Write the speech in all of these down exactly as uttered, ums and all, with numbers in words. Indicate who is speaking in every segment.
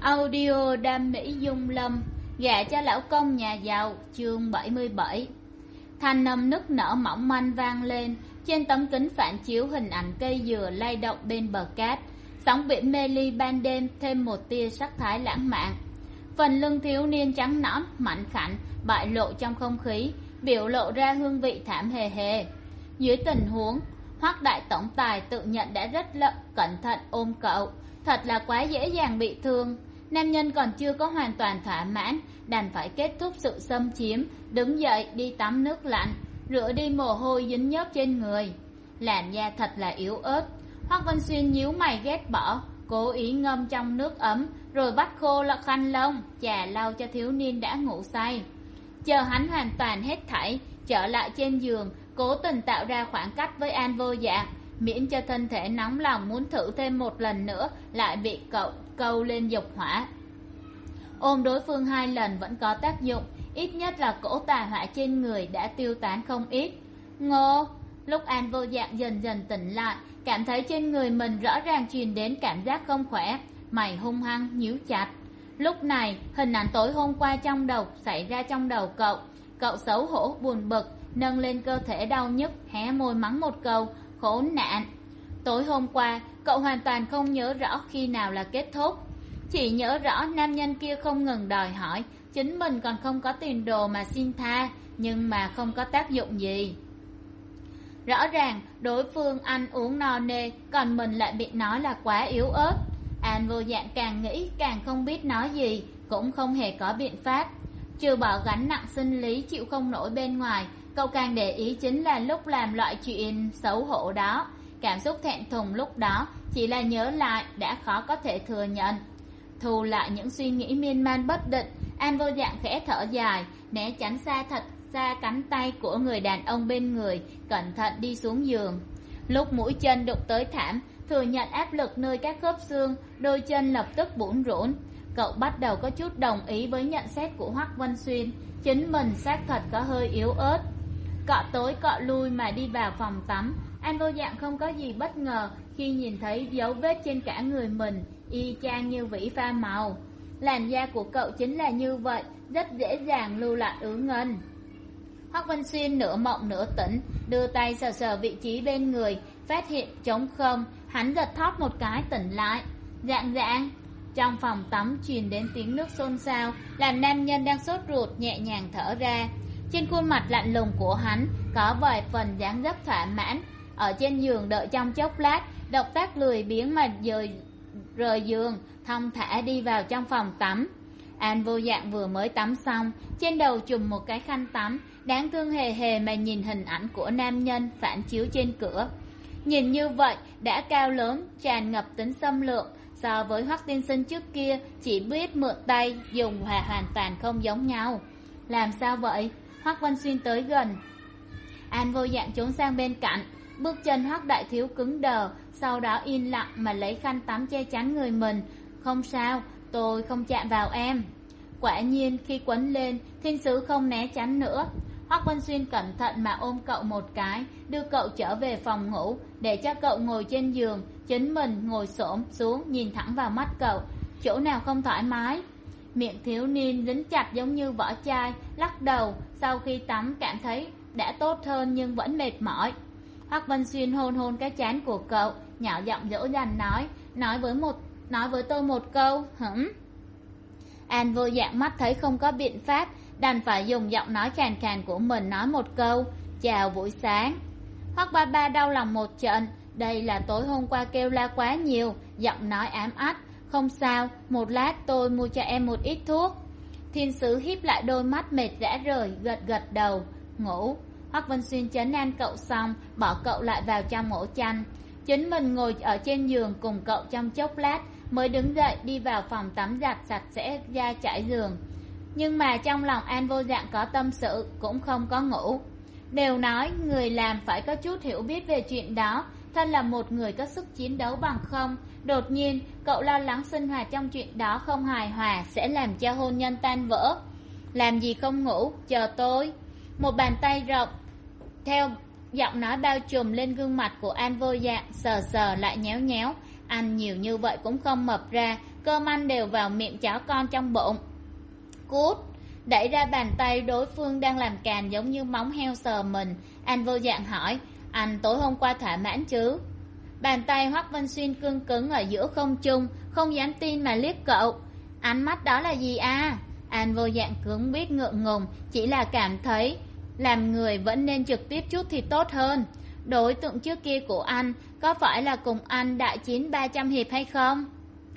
Speaker 1: Audio đam mỹ dung lâm, gả cho lão công nhà giàu, chương bảy mươi bảy. Thanh âm nức nở mỏng manh vang lên, trên tấm kính phản chiếu hình ảnh cây dừa lay động bên bờ cát. Sóng biển mê ly ban đêm thêm một tia sắc thái lãng mạn. Phần lưng thiếu niên trắng nõn, mảnh khảnh, bại lộ trong không khí, biểu lộ ra hương vị thảm hề hề. Dưới tình huống, Hoắc đại tổng tài tự nhận đã rất lợi, cẩn thận ôm cậu. Thật là quá dễ dàng bị thương. Nam nhân còn chưa có hoàn toàn thỏa mãn, đành phải kết thúc sự xâm chiếm, đứng dậy đi tắm nước lạnh, rửa đi mồ hôi dính nhớp trên người. Làn da thật là yếu ớt. Hoắc Vân Xuyên nhíu mày ghét bỏ, cố ý ngâm trong nước ấm, rồi bắt khô là khăn lông, chà lau cho thiếu niên đã ngủ say. Chờ hắn hoàn toàn hết thảy, trở lại trên giường, cố tình tạo ra khoảng cách với An Vô Dạng, miễn cho thân thể nóng lòng muốn thử thêm một lần nữa, lại bị cậu câu lên dục hỏa. Ôm đối phương hai lần vẫn có tác dụng, ít nhất là cỗ tà hỏa trên người đã tiêu tán không ít. Ngô! Lúc An Vô Dạng dần dần tỉnh lại, cảm thấy trên người mình rõ ràng truyền đến cảm giác không khỏe, mày hung hăng nhíu chặt. Lúc này hình ảnh tối hôm qua trong đầu xảy ra trong đầu cậu. Cậu xấu hổ buồn bực, nâng lên cơ thể đau nhức, hé môi mắng một câu khốn nạn. Tối hôm qua cậu hoàn toàn không nhớ rõ khi nào là kết thúc, chỉ nhớ rõ nam nhân kia không ngừng đòi hỏi, chính mình còn không có tiền đồ mà xin tha, nhưng mà không có tác dụng gì. Rõ ràng đối phương ăn uống no nê, còn mình lại bị nói là quá yếu ớt. An Vô Dạng càng nghĩ càng không biết nói gì, cũng không hề có biện pháp. Trừ bỏ gánh nặng sinh lý chịu không nổi bên ngoài, cậu càng để ý chính là lúc làm loại chuyện xấu hổ đó. Cảm xúc thẹn thùng lúc đó chỉ là nhớ lại đã khó có thể thừa nhận. Thu lại những suy nghĩ miên man bất định, An Vô Dạng khẽ thở dài, né tránh xa thật xa cánh tay của người đàn ông bên người, cẩn thận đi xuống giường. Lúc mũi chân đụng tới thảm, thừa nhận áp lực nơi các khớp xương, đôi chân lập tức bủn rủn. Cậu bắt đầu có chút đồng ý với nhận xét của Hoắc Vân Xuyên, chính mình xác thật có hơi yếu ớt. Cọ tối cọ lui mà đi vào phòng tắm, An Vô Dạng không có gì bất ngờ khi nhìn thấy dấu vết trên cả người mình, y chang như vỉ pha màu. Làn da của cậu chính là như vậy, rất dễ dàng lưu lại ứ ngân. Hoắc Vân Xuyên nửa mộng nửa tỉnh, đưa tay sờ sờ vị trí bên người, phát hiện trống không, hắn giật thót một cái tỉnh lại. Dạng dạng. Trong phòng tắm truyền đến tiếng nước xôn xao, làm nam nhân đang sốt ruột nhẹ nhàng thở ra. Trên khuôn mặt lạnh lùng của hắn có vài phần dáng dấp thỏa mãn. Ở trên giường đợi trong chốc lát, động tác lười biếng mà rời, rời giường, thong thả đi vào trong phòng tắm. An Vô Dạng vừa mới tắm xong, trên đầu trùm một cái khăn tắm, đáng thương hề hề mà nhìn hình ảnh của nam nhân phản chiếu trên cửa. Nhìn như vậy đã cao lớn, tràn ngập tính xâm lược, so với Hoắc tiên sinh trước kia chỉ biết mượn tay dùng hòa hoàn toàn không giống nhau. Làm sao vậy? Hoắc Vân Xuyên tới gần. An Vô Dạng trốn sang bên cạnh, bước chân Hoắc đại thiếu cứng đờ, sau đó yên lặng mà lấy khăn tắm che chắn người mình. Không sao, tôi không chạm vào em. Quả nhiên khi quấn lên, thiên sứ không né tránh nữa. Hoắc Vân Xuyên cẩn thận mà ôm cậu một cái, đưa cậu trở về phòng ngủ, để cho cậu ngồi trên giường, chính mình ngồi xổm xuống nhìn thẳng vào mắt cậu. Chỗ nào không thoải mái? Miệng thiếu niên dính chặt giống như vỏ chai, lắc đầu, sau khi tắm cảm thấy đã tốt hơn nhưng vẫn mệt mỏi. Hoắc Vân Xuyên hôn hôn cái trán của cậu, nhỏ giọng dỗ dành nói, nói với một nói với tôi một câu. Hửm? An Vô Dạng mắt thấy không có biện pháp, đành phải dùng giọng nói khàn khàn của mình nói một câu, chào buổi sáng. Hoắc ba ba đau lòng một trận, đây là tối hôm qua kêu la quá nhiều, giọng nói ám ách. Không sao, một lát tôi mua cho em một ít thuốc. Thiên sứ híp lại đôi mắt mệt rã rời, gật gật đầu. Ngủ. Hoắc Vân Xuyên trấn an cậu xong, bỏ cậu lại vào trong ổ chăn. Chính mình ngồi ở trên giường cùng cậu trong chốc lát, mới đứng dậy đi vào phòng tắm giặt sạch sẽ ra trải giường. Nhưng mà trong lòng An Vô Dạng có tâm sự, cũng không có ngủ. Đều nói người làm phải có chút hiểu biết về chuyện đó, thân là một người có sức chiến đấu bằng không. Đột nhiên cậu lo lắng sinh hoạt trong chuyện đó không hài hòa sẽ làm cho hôn nhân tan vỡ. Làm gì không ngủ, chờ tôi. Một bàn tay rộng theo giọng nói bao trùm lên gương mặt của An Vô Dạng, sờ sờ lại nhéo nhéo. Ăn nhiều như vậy cũng không mập ra, cơm ăn đều vào miệng chó con trong bụng. Cút! Đẩy ra bàn tay đối phương đang làm càn giống như móng heo sờ mình, An vô dạng hỏi, anh tối hôm qua thỏa mãn chứ? Bàn tay Hoắc Vân Xuyên cương cứng ở giữa không trung, không dám tin mà liếc cậu. Ánh mắt đó là gì à? An vô dạng cứng biết ngượng ngùng, chỉ là cảm thấy làm người vẫn nên trực tiếp chút thì tốt hơn. Đối tượng trước kia của anh có phải là cùng anh đại chiến ba trăm hiệp hay không?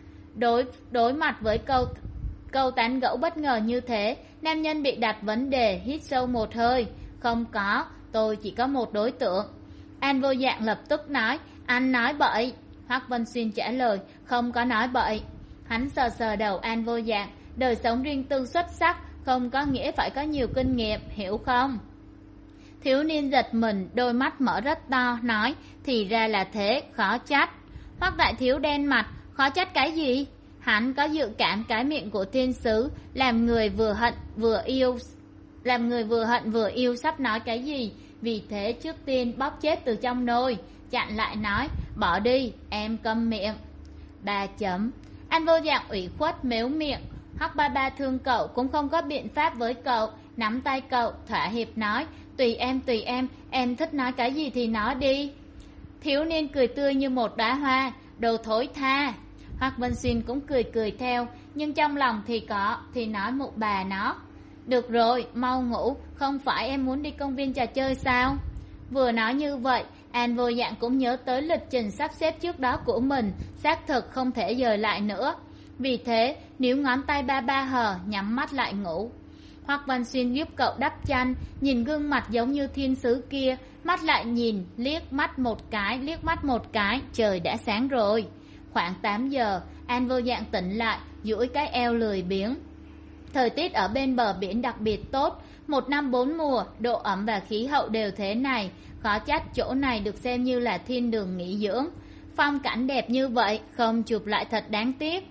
Speaker 1: Đối đối mặt với câu câu tán gẫu bất ngờ như thế, nam nhân bị đặt vấn đề hít sâu một hơi. Không có, tôi chỉ có một đối tượng. An vô dạng lập tức nói, anh nói bậy. Hoắc Vân Xuyên trả lời, không có nói bậy. Hắn sờ sờ đầu An vô dạng, đời sống riêng tư xuất sắc không có nghĩa phải có nhiều kinh nghiệm, hiểu không? Thiếu niên giật mình, đôi mắt mở rất to, nói, thì ra là thế, khó trách. Hoắc đại thiếu đen mặt, khó trách cái gì? Hắn có dự cảm cái miệng của thiên sứ làm người vừa hận vừa yêu, làm người vừa hận vừa yêu sắp nói cái gì, vì thế trước tiên bóp chết từ trong nồi, chặn lại nói, bỏ đi, em câm miệng. Ba chấm. Anh vô dạng ủy khuất mếu miệng, Hoắc ba ba thương cậu cũng không có biện pháp với cậu, nắm tay cậu thỏa hiệp nói, tùy em tùy em, em thích nói cái gì thì nói đi. Thiếu niên cười tươi như một đóa hoa, đồ thối tha. Hoắc Vân Xuyên cũng cười cười theo, nhưng trong lòng thì có thì nói mụ bà nó, được rồi, mau ngủ, không phải em muốn đi công viên trò chơi sao? Vừa nói như vậy, An vô dạng cũng nhớ tới lịch trình sắp xếp trước đó của mình, xác thực không thể dời lại nữa. Vì thế, níu ngón tay ba ba hờ, nhắm mắt lại ngủ. Hoắc Văn Xuyên giúp cậu đắp chăn, nhìn gương mặt giống như thiên sứ kia, mắt lại nhìn, liếc mắt một cái, liếc mắt một cái, trời đã sáng rồi. Khoảng tám giờ, An vô dạng tỉnh lại, duỗi cái eo lười biếng. Thời tiết ở bên bờ biển đặc biệt tốt, một năm bốn mùa, độ ẩm và khí hậu đều thế này, khó trách chỗ này được xem như là thiên đường nghỉ dưỡng. Phong cảnh đẹp như vậy, không chụp lại thật đáng tiếc.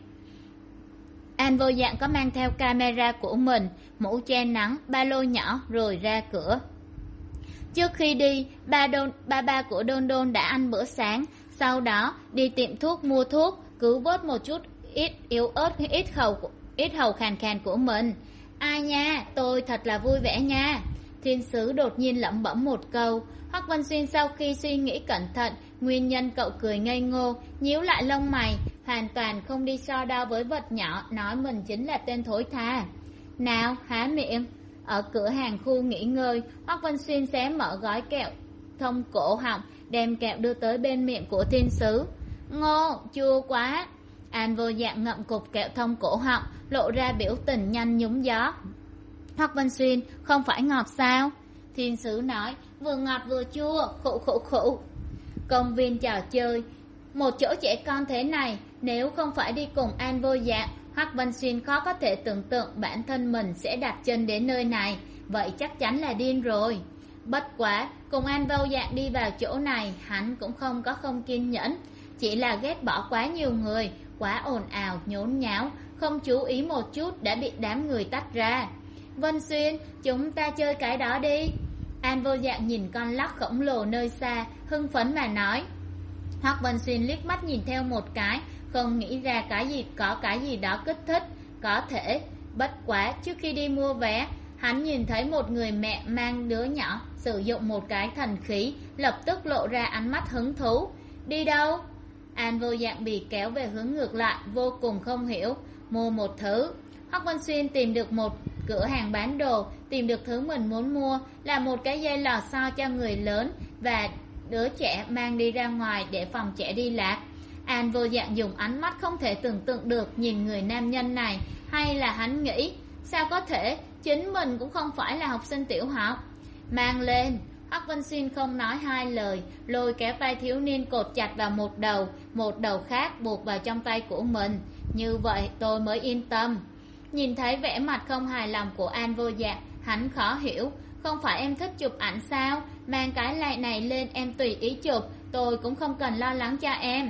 Speaker 1: An vô dạng có mang theo camera của mình, mũ che nắng, ba lô nhỏ rồi ra cửa. Trước khi đi, ba, đôn, ba ba của Đôn Đôn đã ăn bữa sáng, sau đó đi tiệm thuốc mua thuốc, cứu vớt một chút ít yếu ớt ít hầu ít hầu khàn khàn của mình. Ai nha, tôi thật là vui vẻ nha. Thiên sứ đột nhiên lẩm bẩm một câu. Hoắc Văn Xuyên sau khi suy nghĩ cẩn thận nguyên nhân, cậu cười ngây ngô, nhíu lại lông mày, hoàn toàn không đi so đo với vật nhỏ, nói mình chính là tên thối tha. Nào, há miệng. Ở cửa hàng khu nghỉ ngơi, Hoắc Văn Xuyên xé mở gói kẹo thông cổ họng, đem kẹo đưa tới bên miệng của thiên sứ. Ngô, chua quá. An vô dạng ngậm cục kẹo thông cổ họng, lộ ra biểu tình nhanh nhúng gió. Hoắc Văn Xuyên, không phải ngọt sao? Thiên sứ nói, vừa ngọt vừa chua, khụ khụ khụ. Công viên trò chơi, một chỗ trẻ con thế này, nếu không phải đi cùng An vô dạng, Hoắc Văn Xuyên khó có thể tưởng tượng bản thân mình sẽ đặt chân đến nơi này, vậy chắc chắn là điên rồi. Bất quá, cùng An vô dạng đi vào chỗ này, hắn cũng không có không kiên nhẫn, chỉ là ghét bỏ quá nhiều người, quá ồn ào, nhốn nháo, không chú ý một chút đã bị đám người tách ra. Vân Xuyên, chúng ta chơi cái đó đi. An vô dạng nhìn con lắc khổng lồ nơi xa, hưng phấn mà nói. Hoắc Vân Xuyên liếc mắt nhìn theo một cái, không nghĩ ra cái gì có cái gì đó kích thích, có thể. Bất quá, trước khi đi mua vé, hắn nhìn thấy một người mẹ mang đứa nhỏ sử dụng một cái thần khí, lập tức lộ ra ánh mắt hứng thú. Đi đâu? An vô dạng bị kéo về hướng ngược lại, vô cùng không hiểu. Mua một thứ. Hoắc Văn Xuyên tìm được một cửa hàng bán đồ, tìm được thứ mình muốn mua, là một cái dây lò xo cho người lớn và đứa trẻ mang đi ra ngoài để phòng trẻ đi lạc. An vô dạng dùng ánh mắt không thể tưởng tượng được nhìn người nam nhân này, hay là hắn nghĩ, sao có thể, chính mình cũng không phải là học sinh tiểu học. Mang lên. Hoắc Văn Xuyên không nói hai lời, lôi kéo tay thiếu niên cột chặt vào một đầu, một đầu khác buộc vào trong tay của mình. Như vậy tôi mới yên tâm. Nhìn thấy vẻ mặt không hài lòng của An vô dạng, hắn khó hiểu. Không phải em thích chụp ảnh sao? Mang cái lại này lên em tùy ý chụp, tôi cũng không cần lo lắng cho em.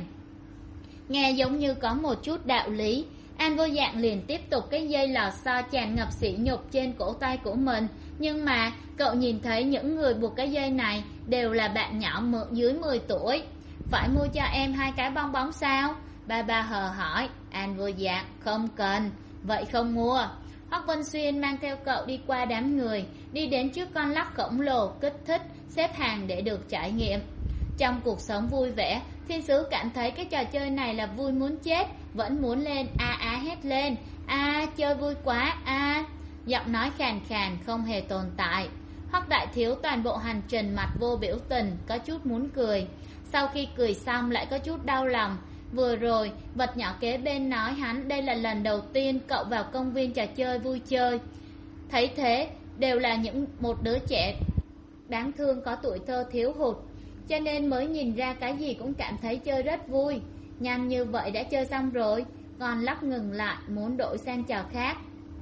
Speaker 1: Nghe giống như có một chút đạo lý. An vô dạng liền tiếp tục cái dây lò xo tràn ngập sỉ nhục trên cổ tay của mình. Nhưng mà cậu nhìn thấy những người buộc cái dây này đều là bạn nhỏ dưới mười tuổi. Phải mua cho em hai cái bong bóng sao? Ba ba hờ hỏi. An Vô Dạng: Không cần. Vậy không mua. Hoắc Vân Xuyên mang theo cậu đi qua đám người, đi đến trước con lắc khổng lồ kích thích, xếp hàng để được trải nghiệm. Trong cuộc sống vui vẻ, thiên sứ cảm thấy cái trò chơi này là vui muốn chết, vẫn muốn lên a á hét lên: a chơi vui quá a. Giọng nói khàn khàn không hề tồn tại. Hoắc đại thiếu toàn bộ hành trình mặt vô biểu tình, có chút muốn cười, sau khi cười xong lại có chút đau lòng. Vừa rồi vật nhỏ kế bên nói hắn đây là lần đầu tiên cậu vào công viên trò chơi vui chơi, thấy thế đều là những một đứa trẻ đáng thương có tuổi thơ thiếu hụt, cho nên mới nhìn ra cái gì cũng cảm thấy chơi rất vui. Nhanh như vậy đã chơi xong rồi. Còn lắc ngừng lại muốn đổi sang trò khác.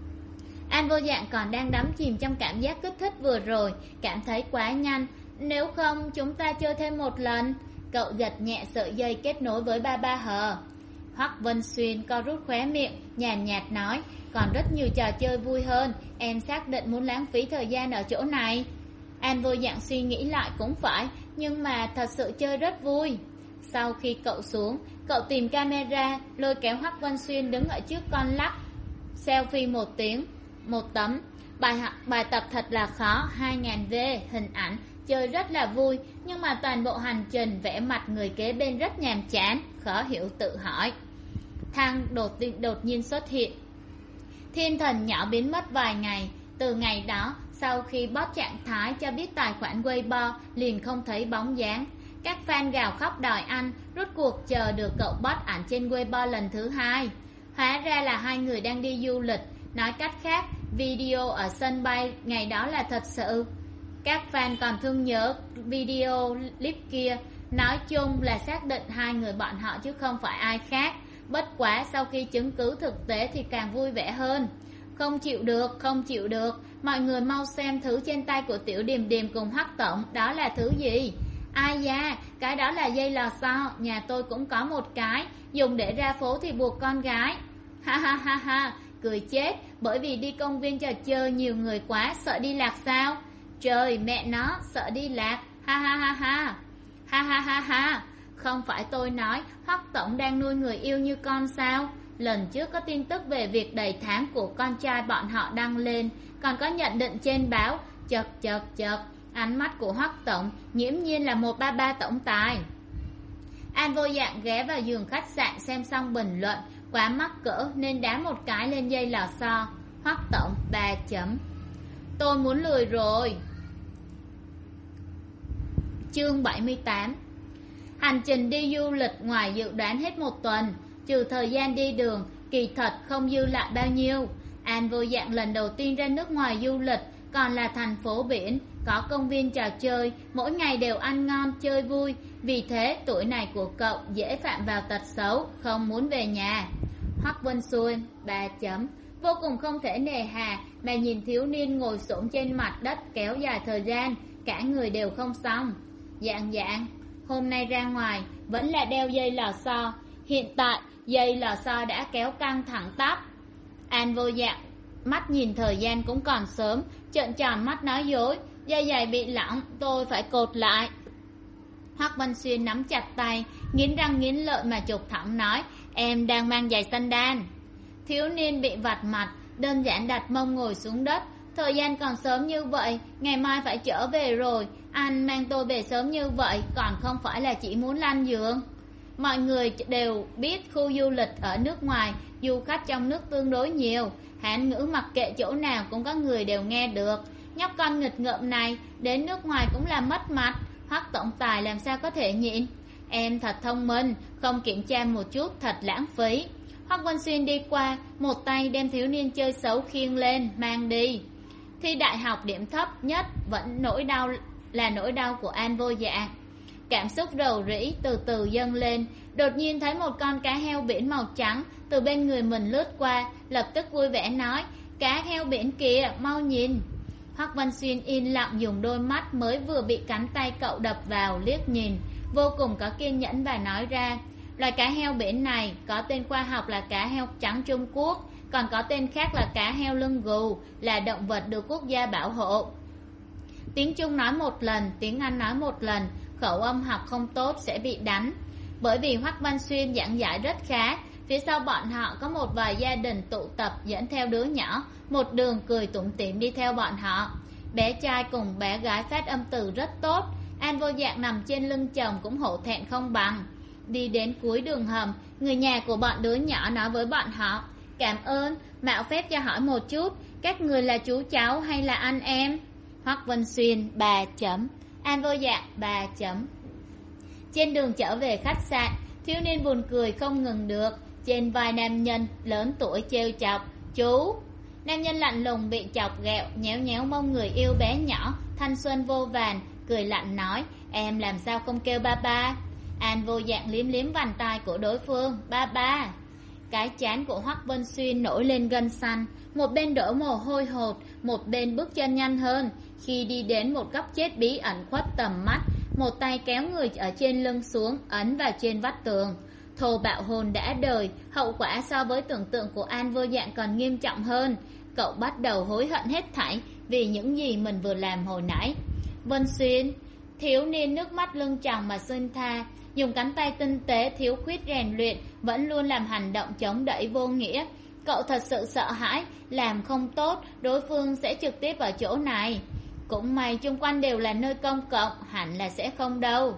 Speaker 1: An Vô Dạng còn đang đắm chìm trong cảm giác kích thích vừa rồi, cảm thấy quá nhanh. Nếu không chúng ta chơi thêm một lần. Cậu giật nhẹ sợi dây kết nối với ba ba hờ. Hoắc Vân Xuyên co rút khóe miệng, nhàn nhạt nói: Còn rất nhiều trò chơi vui hơn, em xác định muốn lãng phí thời gian ở chỗ này. An Vô Dạng suy nghĩ lại cũng phải, nhưng mà thật sự chơi rất vui. Sau khi cậu xuống, cậu tìm camera, lôi kéo Hoắc Vân Xuyên đứng ở trước con lắc, selfie một tiếng một tấm. Bài bài tập thật là khó, hai nghìn vê hình ảnh, chơi rất là vui, nhưng mà toàn bộ hành trình vẻ mặt người kế bên rất nhàm chán, khó hiểu tự hỏi. Thang đột đột nhiên xuất hiện. Thiên thần nhỏ biến mất vài ngày. Từ ngày đó, sau khi bot trạng thái cho biết tài khoản Weibo, liền không thấy bóng dáng. Các fan gào khóc đòi ăn, rốt cuộc chờ được cậu bot ảnh trên Weibo lần thứ hai. Hóa ra là hai người đang đi du lịch. Nói cách khác, video ở sân bay ngày đó là thật sự. Các fan còn thương nhớ video clip kia. Nói chung là xác định hai người bọn họ chứ không phải ai khác. Bất quá sau khi chứng cứ thực tế thì càng vui vẻ hơn. Không chịu được, không chịu được. Mọi người mau xem thứ trên tay của Tiểu Điềm Điềm cùng Hoắc tổng. Đó là thứ gì? Ai da, cái đó là dây lò xo. Nhà tôi cũng có một cái, dùng để ra phố thì buộc con gái. Ha ha ha ha, cười chết. Bởi vì đi công viên trò chơi nhiều người quá, sợ đi lạc sao? Trời mẹ nó, sợ đi lạc. Ha ha ha ha. Ha ha ha ha. Không phải tôi nói Hoắc tổng đang nuôi người yêu như con sao? Lần trước có tin tức về việc đầy tháng của con trai bọn họ đăng lên, còn có nhận định trên báo. Chật chật chật, ánh mắt của Hoắc tổng nghiễm nhiên là một ba ba tổng tài. An Vô Dạng ghé vào giường khách sạn xem xong bình luận, quá mắc cỡ nên đá một cái lên dây lò xo. Hoắc tổng ba chấm. Tôi muốn lười rồi. Chương bảy mươi tám. Hành trình đi du lịch ngoài dự đoán hết một tuần, trừ thời gian đi đường, kỳ thật không dư lại bao nhiêu. An Vô Dạng lần đầu tiên ra nước ngoài du lịch, còn là thành phố biển, có công viên trò chơi, mỗi ngày đều ăn ngon chơi vui. Vì thế tuổi này của cậu dễ phạm vào tật xấu, không muốn về nhà. Hoắc Vân Xuyên ba chấm. Vô cùng không thể nề hà mà nhìn thiếu niên ngồi xổm trên mặt đất kéo dài thời gian, cả người đều không xong. Dạng dạng, hôm nay ra ngoài vẫn là đeo dây lò xo. Hiện tại dây lò xo đã kéo căng thẳng tắp. An Vô Dạng mắt nhìn thời gian cũng còn sớm, trợn tròn mắt nói dối: Dây giày bị lỏng, tôi phải cột lại. Hoắc Vân Xuyên nắm chặt tay, nghiến răng nghiến lợi mà chụp thẳng nói: Em đang mang giày sandal. Thiếu niên bị vạch mặt, đơn giản đặt mông ngồi xuống đất. Thời gian còn sớm như vậy, ngày mai phải trở về rồi. Anh mang tôi về sớm như vậy, còn không phải là chỉ muốn lăn giường. Mọi người đều biết khu du lịch ở nước ngoài, du khách trong nước tương đối nhiều. Hán ngữ mặc kệ chỗ nào cũng có người đều nghe được. Nhóc con nghịch ngợm này đến nước ngoài cũng là mất mặt. Hoắc tổng tài làm sao có thể nhịn. Em thật thông minh, không kiểm tra một chút thật lãng phí. Hoắc Vân Xuyên đi qua, một tay đem thiếu niên chơi xấu khiêng lên mang đi. Thi đại học điểm thấp nhất vẫn nỗi đau là nỗi đau của An Vô Dạng. Cảm xúc rầu rĩ từ từ dâng lên, đột nhiên thấy một con cá heo biển màu trắng từ bên người mình lướt qua, lập tức vui vẻ nói: Cá heo biển kìa, mau nhìn. Hoắc Văn Xuyên yên lặng dùng đôi mắt mới vừa bị cánh tay cậu đập vào liếc nhìn, vô cùng có kiên nhẫn và nói ra: Loài cá heo biển này có tên khoa học là cá heo trắng Trung Quốc, còn có tên khác là cá heo lưng gù, là động vật được quốc gia bảo hộ. Tiếng Trung nói một lần, tiếng Anh nói một lần, khẩu âm học không tốt sẽ bị đánh. Bởi vì Hoắc Văn Xuyên giảng giải rất khá, Phía sau bọn họ có một vài gia đình tụ tập dẫn theo đứa nhỏ, một đường cười tủm tỉm đi theo bọn họ. Bé trai cùng bé gái phát âm từ rất tốt. An Vô Dạng nằm trên lưng chồng cũng hổ thẹn không bằng. Đi đến cuối đường hầm, người nhà của bọn đứa nhỏ nói với bọn họ: cảm ơn, mạo phép cho hỏi một chút, các người là chú cháu hay là anh em? Hoắc Vân Xuyên ba chấm, An Vô Dạng ba chấm. Trên đường trở về khách sạn, thiếu niên buồn cười không ngừng được. Trên vai nam nhân lớn tuổi trêu chọc: chú. Nam nhân lạnh lùng bị chọc ghẹo, nhéo nhéo mông người yêu bé nhỏ thanh xuân vô vàn, cười lạnh nói: em làm sao không kêu ba ba? An Vô Dạng liếm liếm vành tai của đối phương: ba ba. Cái trán của Hoắc Vân Xuyên nổi lên gân xanh, một bên đổ mồ hôi hột, một bên bước chân nhanh hơn. Khi đi đến một góc chết bí ẩn khuất tầm mắt, một tay kéo người ở trên lưng xuống, ấn vào trên vách tường. Thô bạo hồn đã đời, hậu quả so với tưởng tượng của An Vô Dạng còn nghiêm trọng hơn. Cậu bắt đầu hối hận hết thảy vì những gì mình vừa làm hồi nãy. Vân Xuyên. Thiếu niên nước mắt lưng tròng mà xin tha, dùng cánh tay tinh tế thiếu khuyết rèn luyện, vẫn luôn làm hành động chống đẩy vô nghĩa. Cậu thật sự sợ hãi, làm không tốt, đối phương sẽ trực tiếp ở chỗ này. Cũng may chung quanh đều là nơi công cộng, hẳn là sẽ không đâu.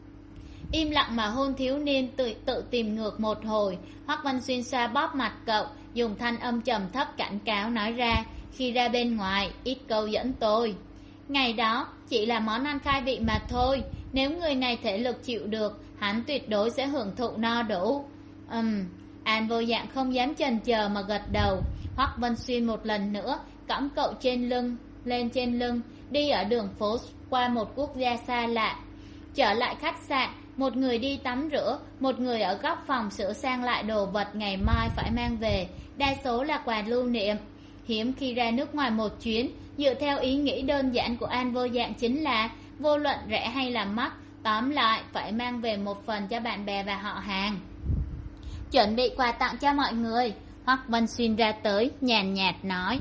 Speaker 1: Im lặng mà hôn thiếu niên, tự, tự tìm ngược một hồi. Hoắc Văn Xuyên xoa bóp mặt cậu, dùng thanh âm trầm thấp cảnh cáo nói ra: khi ra bên ngoài, ít câu dẫn tôi. Ngày đó chỉ là món ăn khai vị mà thôi, nếu người này thể lực chịu được, hắn tuyệt đối sẽ hưởng thụ no đủ. Ừm, um, An Vô Dạng không dám chần chờ mà gật đầu. Hoắc Vân Xuyên một lần nữa cõng cậu trên lưng, lên trên lưng, đi ở đường phố qua một quốc gia xa lạ. Trở lại khách sạn, một người đi tắm rửa, một người ở góc phòng sửa sang lại đồ vật ngày mai phải mang về, đa số là quà lưu niệm. Hiếm khi ra nước ngoài một chuyến, dựa theo ý nghĩ đơn giản của An Vô Dạng chính là vô luận rẻ hay là mắc, tóm lại phải mang về một phần cho bạn bè và họ hàng. Chuẩn bị quà tặng cho mọi người. Hoắc Vân Xuyên ra tới, nhàn nhạt nói.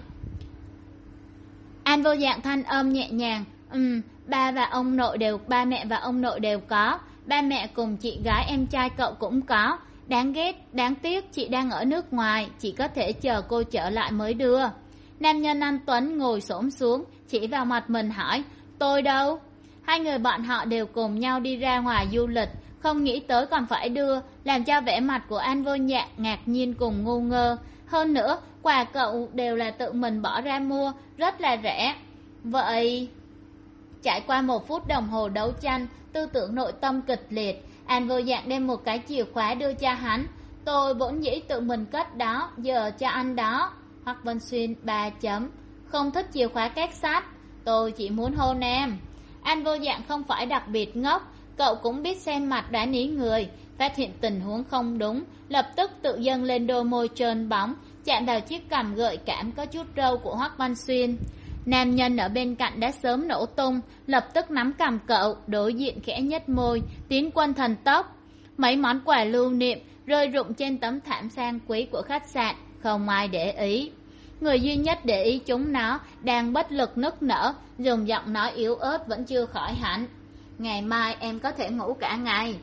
Speaker 1: An Vô Dạng thanh âm nhẹ nhàng: Ừm, ba và ông nội đều, ba mẹ và ông nội đều có. Ba mẹ cùng chị gái em trai cậu cũng có. Đáng ghét, đáng tiếc chị đang ở nước ngoài, chỉ có thể chờ cô trở lại mới đưa. Nam nhân anh Tuấn ngồi xổm xuống, chỉ vào mặt mình hỏi: tôi đâu? Hai người bọn họ đều cùng nhau đi ra ngoài du lịch, không nghĩ tới còn phải đưa, làm cho vẻ mặt của An Vô Dạng ngạc nhiên cùng ngu ngơ. Hơn nữa, quà cậu đều là tự mình bỏ ra mua, rất là rẻ. Vậy... Trải qua một phút đồng hồ đấu tranh, tư tưởng nội tâm kịch liệt, An Vô Dạng đem một cái chìa khóa đưa cho hắn. Tôi vốn dĩ tự mình cất đó, giờ cho anh đó. Hoắc Vân Xuyên ba chấm. Không thích chìa khóa két sắt, tôi chỉ muốn hôn em. An Vô Dạng không phải đặc biệt ngốc, cậu cũng biết xem mặt đoán ý người. Phát hiện tình huống không đúng, lập tức tự dâng lên đôi môi trơn bóng, chạm vào chiếc cằm gợi cảm có chút râu của Hoắc Văn Xuyên. Nam nhân ở bên cạnh đã sớm nổ tung, lập tức nắm cằm cậu, đối diện khẽ nhếch môi, tiến quân thần tốc. Mấy món quà lưu niệm rơi rụng trên tấm thảm sang quý của khách sạn, không ai để ý. Người duy nhất để ý chúng nó đang bất lực nức nở, dùng giọng nói yếu ớt vẫn chưa khỏi hẳn. Ngày mai em có thể ngủ cả ngày.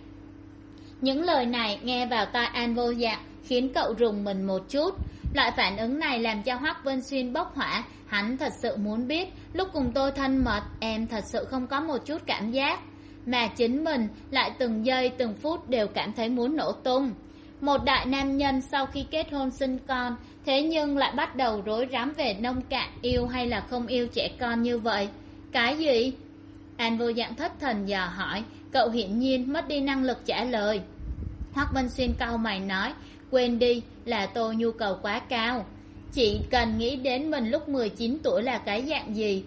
Speaker 1: Những lời này nghe vào tai An Vô Dạng khiến cậu rùng mình một chút. Loại phản ứng này làm cho Hoắc Vân Xuyên bốc hỏa. Hắn thật sự muốn biết, lúc cùng tôi thân mật, em thật sự không có một chút cảm giác, mà chính mình lại từng giây từng phút đều cảm thấy muốn nổ tung. Một đại nam nhân sau khi kết hôn sinh con, thế nhưng lại bắt đầu rối rắm về nông cạn yêu hay là không yêu trẻ con như vậy. Cái gì? An Vô Dạng thất thần dò hỏi, cậu hiển nhiên mất đi năng lực trả lời. Hoắc Vân Xuyên cau mày nói, quên đi, là tôi nhu cầu quá cao. Chỉ cần nghĩ đến mình lúc mười chín tuổi là cái dạng gì,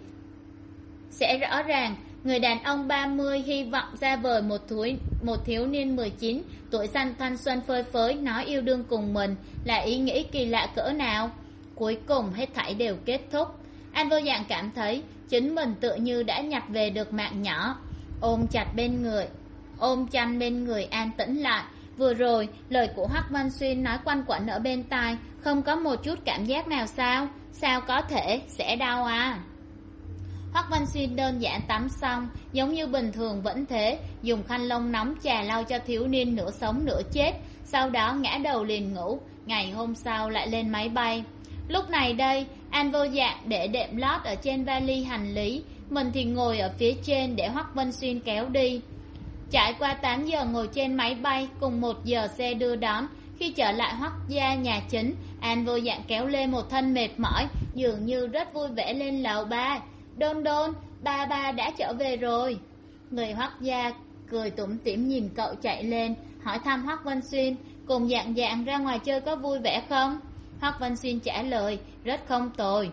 Speaker 1: sẽ rõ ràng. Người đàn ông ba mươi hy vọng ra vời một, thúi, một thiếu niên mười chín tuổi xanh thanh xuân phơi phới nói yêu đương cùng mình là ý nghĩ kỳ lạ cỡ nào. Cuối cùng hết thảy đều kết thúc. An Vô Dạng cảm thấy chính mình tựa như đã nhặt về được mạng nhỏ. Ôm chặt bên người, ôm chăn bên người an tĩnh lại. Vừa rồi lời của Hoắc Văn Xuyên nói quanh quẩn ở bên tai, không có một chút cảm giác nào sao? Sao có thể, sẽ đau à? Hoắc Văn Xuyên đơn giản tắm xong, giống như bình thường vẫn thế, dùng khăn lông nóng chà lau cho thiếu niên nửa sống nửa chết, sau đó ngã đầu liền ngủ. Ngày hôm sau lại lên máy bay. Lúc này đây, An Vô Dạng để đệm lót ở trên vali hành lý, mình thì ngồi ở phía trên để Hoắc Văn Xuyên kéo đi. Trải qua tám giờ ngồi trên máy bay cùng một giờ xe đưa đón, khi trở lại Hoắc gia nhà chính, An Vô Dạng kéo lê một thân mệt mỏi, dường như rất vui vẻ lên lầu ba. Đôn đôn, ba ba đã trở về rồi. Người Hoắc gia cười tủm tỉm nhìn cậu chạy lên, hỏi thăm Hoắc Văn Xuyên, cùng Dạng Dạng ra ngoài chơi có vui vẻ không? Hoắc Văn Xuyên trả lời, rất không tồi.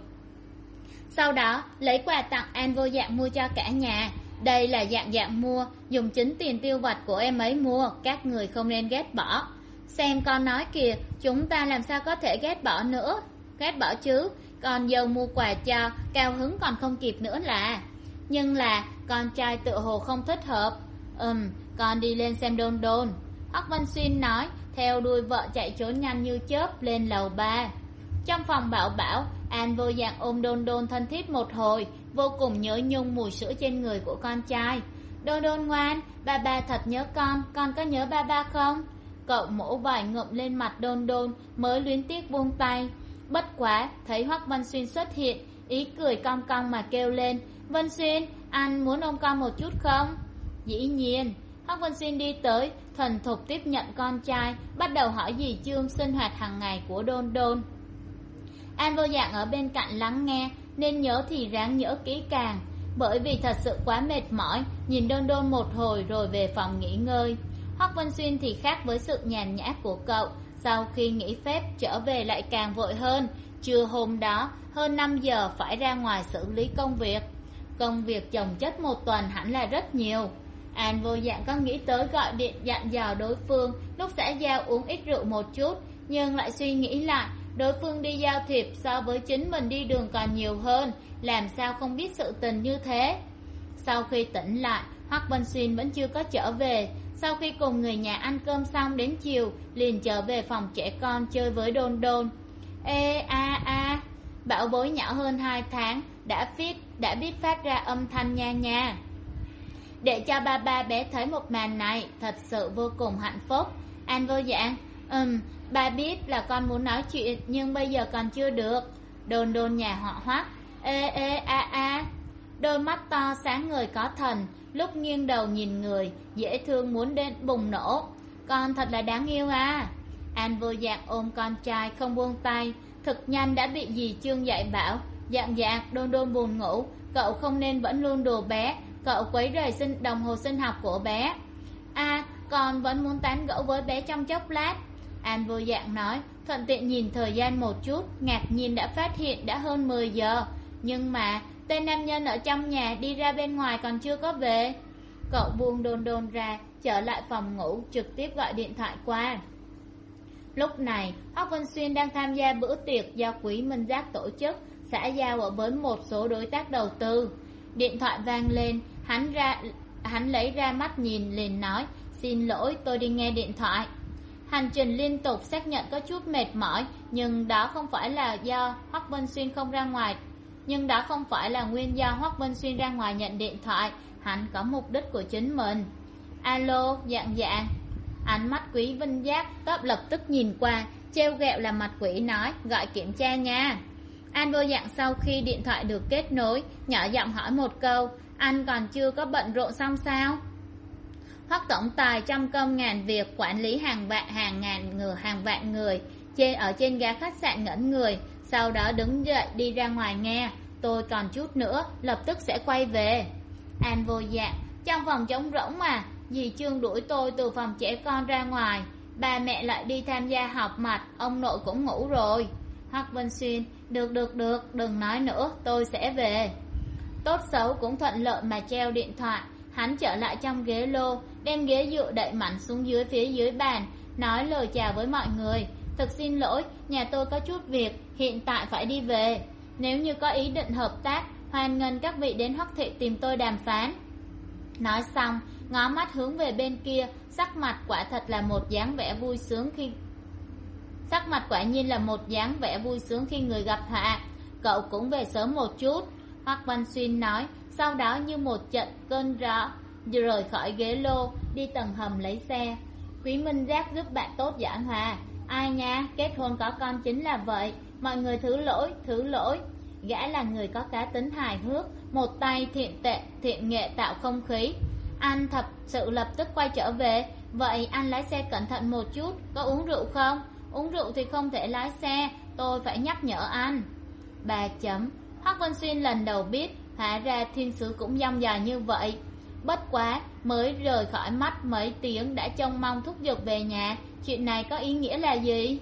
Speaker 1: Sau đó lấy quà tặng An Vô Dạng mua cho cả nhà. Đây là Dạng Dạng mua, dùng chính tiền tiêu vặt của em ấy mua, các người không nên ghét bỏ. Xem con nói kìa, chúng ta làm sao có thể ghét bỏ nữa? Ghét bỏ chứ, con dâu mua quà cho, cao hứng còn không kịp nữa là. Nhưng là, con trai tự hồ không thích hợp. Ừm, con đi lên xem Đôn Đôn. Hoắc Văn Xuyên nói, theo đuôi vợ chạy trốn nhanh như chớp lên lầu ba. Trong phòng bảo bảo, An Vô Dạng ôm Đôn Đôn thân thiết một hồi, vô cùng nhớ nhung mùi sữa trên người của con trai. Đôn Đôn ngoan, ba ba thật nhớ con, con có nhớ ba ba không? Cậu mổ vài ngụm lên mặt Đôn Đôn mới luyến tiếc buông tay. Bất quá, thấy Hoắc Văn Xuyên xuất hiện, ý cười cong cong mà kêu lên, Văn Xuyên, anh muốn ôm con một chút không? Dĩ nhiên. Hoắc Văn Xuyên đi tới, thuần thục tiếp nhận con trai, bắt đầu hỏi dì Trương sinh hoạt hàng ngày của Đôn Đôn. An Vô Dạng ở bên cạnh lắng nghe, nên nhớ thì ráng nhớ kỹ càng, bởi vì thật sự quá mệt mỏi, nhìn Đôn Đôn một hồi rồi về phòng nghỉ ngơi. Hoắc Văn Xuyên thì khác với sự nhàn nhã của cậu, sau khi nghỉ phép trở về lại càng vội hơn. Trưa hôm đó, hơn năm giờ phải ra ngoài xử lý công việc. Công việc chồng chất một tuần hẳn là rất nhiều. An Vô Dạng có nghĩ tới gọi điện dặn dò đối phương lúc xã giao uống ít rượu một chút, nhưng lại suy nghĩ lại, đối phương đi giao thiệp so với chính mình đi đường còn nhiều hơn, làm sao không biết sự tình như thế. Sau khi tỉnh lại, Hoắc Văn Xuyên vẫn chưa có trở về. Sau khi cùng người nhà ăn cơm xong đến chiều, liền trở về phòng trẻ con chơi với Đôn Đôn. Ê a a, bảo bối nhỏ hơn hai tháng đã biết đã biết phát ra âm thanh nha nha. Để cho ba ba bé thấy một màn này, thật sự vô cùng hạnh phúc. An Vô Dạng, ừm, ba biết là con muốn nói chuyện nhưng bây giờ còn chưa được. Đôn Đôn nhà họ Hoắc. Ê ê a a, đôi mắt to sáng ngời có thần, lúc nghiêng đầu nhìn người, dễ thương muốn đến bùng nổ. Con thật là đáng yêu à. An Vô Dạng ôm con trai không buông tay, thực nhanh đã bị dì Trương dạy bảo, Dạng Dạng, Đôn Đôn buồn ngủ, cậu không nên vẫn luôn đùa bé, cậu quấy rầy sinh đồng hồ sinh học của bé. À, con vẫn muốn tán gẫu với bé trong chốc lát. An Vô Dạng nói, thuận tiện nhìn thời gian một chút, ngạc nhiên đã phát hiện đã hơn mười giờ. Nhưng mà tên nam nhân ở trong nhà đi ra bên ngoài còn chưa có về. Cậu buông Đôn Đôn ra, trở lại phòng ngủ, trực tiếp gọi điện thoại qua. Lúc này, Hoắc Văn Xuyên đang tham gia bữa tiệc do Quý Minh Giác tổ chức, xã giao ở với một số đối tác đầu tư. Điện thoại vang lên, hắn ra hắn lấy ra mắt nhìn liền nói, xin lỗi tôi đi nghe điện thoại. Hành trình liên tục xác nhận có chút mệt mỏi, nhưng đó không phải là do Hoắc Văn Xuyên không ra ngoài nhưng đó không phải là nguyên do Hoắc Văn Xuyên ra ngoài nhận điện thoại, hắn có mục đích của chính mình. Alo, Dạng Dạng. Ánh mắt Quý Vinh Giác tấp lập tức nhìn qua, trêu ghẹo làm mặt quỷ nói, gọi kiểm tra nha. An Vô Dạng sau khi điện thoại được kết nối, nhỏ giọng hỏi một câu, anh còn chưa có bận rộn xong sao? Hoắc tổng tài trăm công ngàn việc, quản lý hàng vạn hàng ngàn người hàng vạn người, trên ở trên ghế khách sạn ngẩn người, sau đó đứng dậy đi ra ngoài nghe, tôi còn chút nữa lập tức sẽ quay về. An Vô Dạng, trong phòng trống rỗng mà, dì Trương đuổi tôi từ phòng trẻ con ra ngoài, ba mẹ lại đi tham gia họp mặt, ông nội cũng ngủ rồi. Hoắc Văn Xuyên, được được được, đừng nói nữa, tôi sẽ về. Tốt xấu cũng thuận lợi mà treo điện thoại, hắn trở lại trong ghế lô, đem ghế dựa đậy mạnh xuống dưới phía dưới bàn, nói lời chào với mọi người. Thực xin lỗi, nhà tôi có chút việc, hiện tại phải đi về. Nếu như có ý định hợp tác, hoan nghênh các vị đến Hoắc thị tìm tôi đàm phán. Nói xong, ngó mắt hướng về bên kia, sắc mặt quả thật là một dáng vẻ vui sướng khi sắc mặt quả nhiên là một dáng vẻ vui sướng khi người gặp họa. Cậu cũng về sớm một chút. Hoắc Văn Xuyên nói, sau đó như một trận cơn gió rời khỏi ghế lô, đi tầng hầm lấy xe. Quý Minh Giác giúp bạn tốt giảng hòa. Ai nha, kết hôn có con chính là vậy, mọi người thứ lỗi, thứ lỗi. Gã là người có cá tính hài hước, một tay thiện tệ, thiện nghệ tạo không khí. Anh thật sự lập tức quay trở về. Vậy anh lái xe cẩn thận một chút, có uống rượu không? Uống rượu thì không thể lái xe, tôi phải nhắc nhở anh. Ba chấm. Hoắc Văn Xuyên lần đầu biết, hóa ra thiên sứ cũng dông dài như vậy. Bất quá, mới rời khỏi mắt mấy tiếng đã trông mong thúc giục về nhà. Chuyện này có ý nghĩa là gì?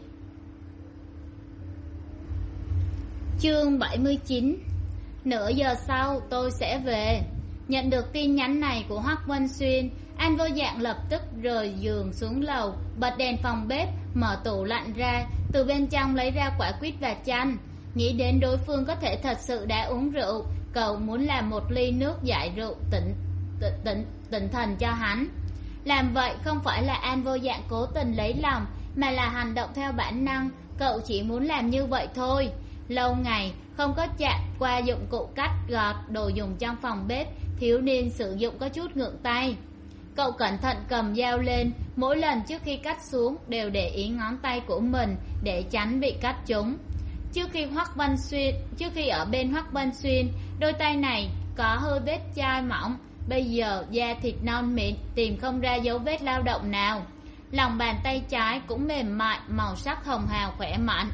Speaker 1: Chương bảy mươi chín. Nửa giờ sau tôi sẽ về. Nhận được tin nhắn này của Hoắc Văn Xuyên, An Vô Dạng lập tức rời giường xuống lầu, bật đèn phòng bếp, mở tủ lạnh ra, từ bên trong lấy ra quả quýt và chanh. Nghĩ đến đối phương có thể thật sự đã uống rượu, cậu muốn làm một ly nước giải rượu tỉnh tỉnh tỉnh, tỉnh thần cho hắn. Làm vậy không phải là An Vô Dạng cố tình lấy lòng, mà là hành động theo bản năng, cậu chỉ muốn làm như vậy thôi. Lâu ngày không có chạm qua dụng cụ cắt gọt đồ dùng trong phòng bếp, thiếu niên sử dụng có chút ngượng tay. Cậu cẩn thận cầm dao lên, mỗi lần trước khi cắt xuống đều để ý ngón tay của mình để tránh bị cắt trúng. Trước khi Hoắc Văn Xuyên, trước khi ở bên Hoắc Văn Xuyên, đôi tay này có hơi vết chai mỏng, bây giờ da thịt non mịn, tìm không ra dấu vết lao động nào. Lòng bàn tay trái cũng mềm mại, màu sắc hồng hào khỏe mạnh.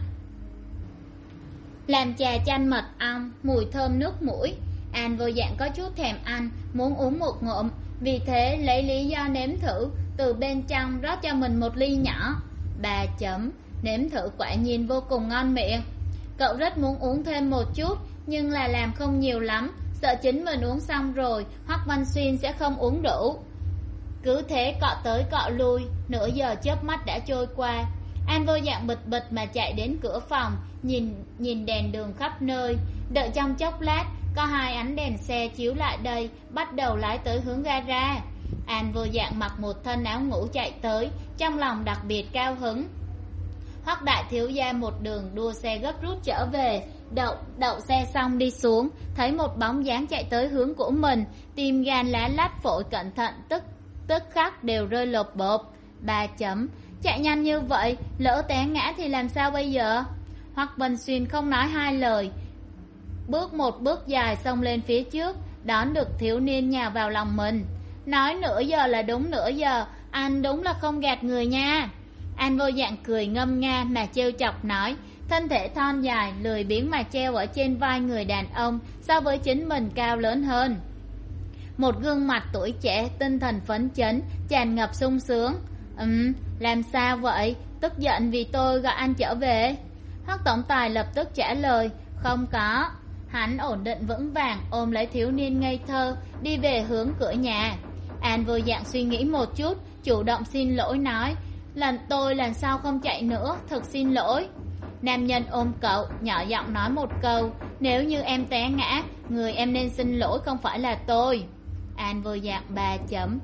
Speaker 1: Làm trà chanh mật ong, mùi thơm nước mũi. An Vô Dạng có chút thèm ăn, muốn uống một ngụm, vì thế lấy lý do nếm thử, từ bên trong rót cho mình một ly nhỏ. Ba chấm. Nếm thử quả nhiên vô cùng ngon miệng. Cậu rất muốn uống thêm một chút, nhưng là làm không nhiều lắm, sợ chính mình uống xong rồi Hoắc Văn Xuyên sẽ không uống đủ. Cứ thế cọ tới cọ lui, nửa giờ chớp mắt đã trôi qua. An Vô Dạng bịch bịch mà chạy đến cửa phòng, nhìn nhìn đèn đường khắp nơi. Đợi trong chốc lát, có hai ánh đèn xe chiếu lại đây, bắt đầu lái tới hướng gara. An Vô Dạng mặc một thân áo ngủ chạy tới, trong lòng đặc biệt cao hứng. Hoắc đại thiếu gia một đường đua xe gấp rút trở về, đậu đậu xe xong đi xuống, thấy một bóng dáng chạy tới hướng của mình, tim gan lá lách, phổi cẩn thận tức tức khắc đều rơi lột bột. Ba chấm. Chạy nhanh như vậy, lỡ té ngã thì làm sao bây giờ? Hoắc Văn Xuyên không nói hai lời, bước một bước dài xông lên phía trước, đón được thiếu niên nhào vào lòng mình. Nói nửa giờ là đúng nửa giờ, anh đúng là không gạt người nha. An Vô Dạng cười ngâm nga mà trêu chọc nói, thân thể thon dài lười biếng mà treo ở trên vai người đàn ông so với chính mình cao lớn hơn. Một gương mặt tuổi trẻ, tinh thần phấn chấn, tràn ngập sung sướng. Ừm, làm sao vậy? Tức giận vì tôi gọi anh trở về? Hoắc tổng tài lập tức trả lời, không có. Hắn ổn định vững vàng ôm lấy thiếu niên ngây thơ, đi về hướng cửa nhà. An Vô Dạng suy nghĩ một chút, chủ động xin lỗi nói, lần tôi lần sau không chạy nữa, thật xin lỗi. Nam nhân ôm cậu, nhỏ giọng nói một câu, nếu như em té ngã, người em nên xin lỗi không phải là tôi. An Vô Dạng ba chấm.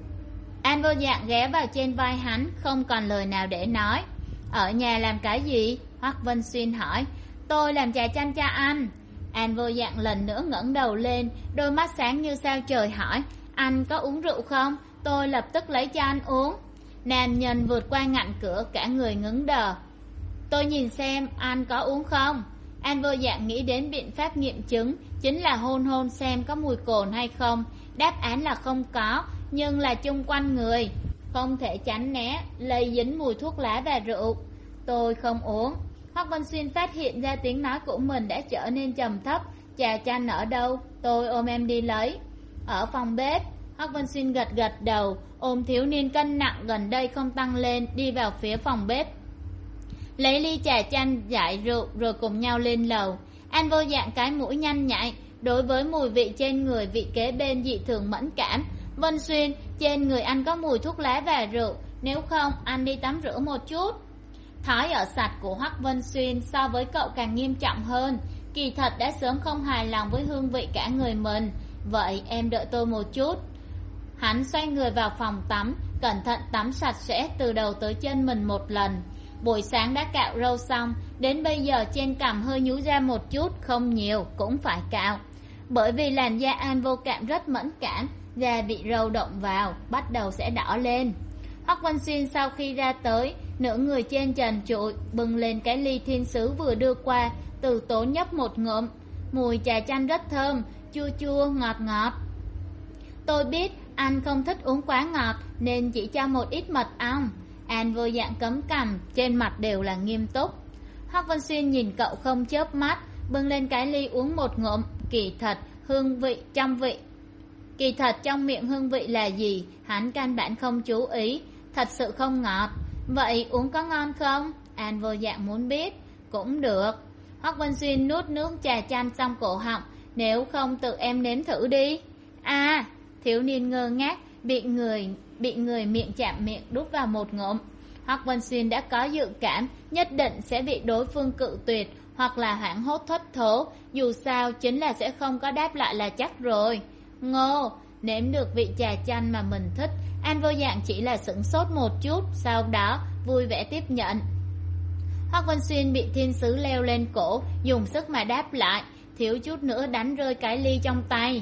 Speaker 1: An Vô Dạng ghé vào trên vai hắn, không còn lời nào để nói. Ở nhà làm cái gì? Hoắc Văn Xuyên hỏi. Tôi làm trà chanh cho anh. An Vô Dạng lần nữa ngẩng đầu lên, đôi mắt sáng như sao trời hỏi, anh có uống rượu không? Tôi lập tức lấy cho anh uống. Nam nhân vượt qua ngặn cửa, cả người ngứng đờ. Tôi nhìn xem anh có uống không? An Vô Dạng nghĩ đến biện pháp nghiệm chứng, chính là hôn hôn xem có mùi cồn hay không. Đáp án là không có, nhưng là chung quanh người, không thể tránh né, lây dính mùi thuốc lá và rượu. Tôi không uống. Hoắc Văn Xuyên phát hiện ra tiếng nói của mình đã trở nên trầm thấp. Trà chanh ở đâu? Tôi ôm em đi lấy. Ở phòng bếp. Hoắc Văn Xuyên gật gật đầu, ôm thiếu niên cân nặng gần đây không tăng lên, đi vào phía phòng bếp, lấy ly trà chanh giải rượu rồi cùng nhau lên lầu. An Vô Dạng cái mũi nhanh nhạy, đối với mùi vị trên người vị kế bên dị thường mẫn cảm. Văn Xuyên, trên người anh có mùi thuốc lá và rượu, nếu không anh đi tắm rửa một chút. Thói ở sạch của Hoắc Văn Xuyên so với cậu càng nghiêm trọng hơn, kỳ thật đã sớm không hài lòng với hương vị cả người mình. Vậy em đợi tôi một chút. Hắn xoay người vào phòng tắm, cẩn thận tắm sạch sẽ từ đầu tới chân mình một lần. Buổi sáng đã cạo râu xong, đến bây giờ trên cằm hơi nhú ra một chút, không nhiều, cũng phải cạo. bởi vì làn da An vô cảm rất mẫn cảm, da bị râu động vào bắt đầu sẽ đỏ lên. Hoắc Vân Xuyên sau khi ra tới, nửa người trên trần trụi, bưng lên cái ly thiên sứ vừa đưa qua, từ tốn nhấp một ngụm. Mùi trà chanh rất thơm, chua chua ngọt ngọt. Tôi biết anh không thích uống quá ngọt nên chỉ cho một ít mật ong. An vô dạng cấm cằm, trên mặt đều là nghiêm túc. Hoắc Vân Xuyên nhìn cậu không chớp mắt, bưng lên cái ly uống một ngụm. Kỳ thật hương vị trong vị kỳ thật trong miệng hương vị là gì hắn căn bản không chú ý, thật sự không ngọt. Vậy uống có ngon không? An vô dạng muốn biết. Cũng được. Hoắc Vân Xuyên nuốt nước trà chanh trong cổ họng. Nếu không tự em nếm thử đi. À, thiếu niên ngơ ngác, bị người bị người miệng chạm miệng đút vào một ngụm. Hoắc Vân Xuyên đã có dự cảm nhất định sẽ bị đối phương cự tuyệt hoặc là hoảng hốt thất thố, dù sao chính là sẽ không có đáp lại là chắc rồi. Ngô, nếm được vị trà chanh mà mình thích, An vô dạng chỉ là sửng sốt một chút, sau đó vui vẻ tiếp nhận. Hoắc Vân Xuyên bị thiên sứ leo lên cổ, dùng sức mà đáp lại, thiếu chút nữa đánh rơi cái ly trong tay.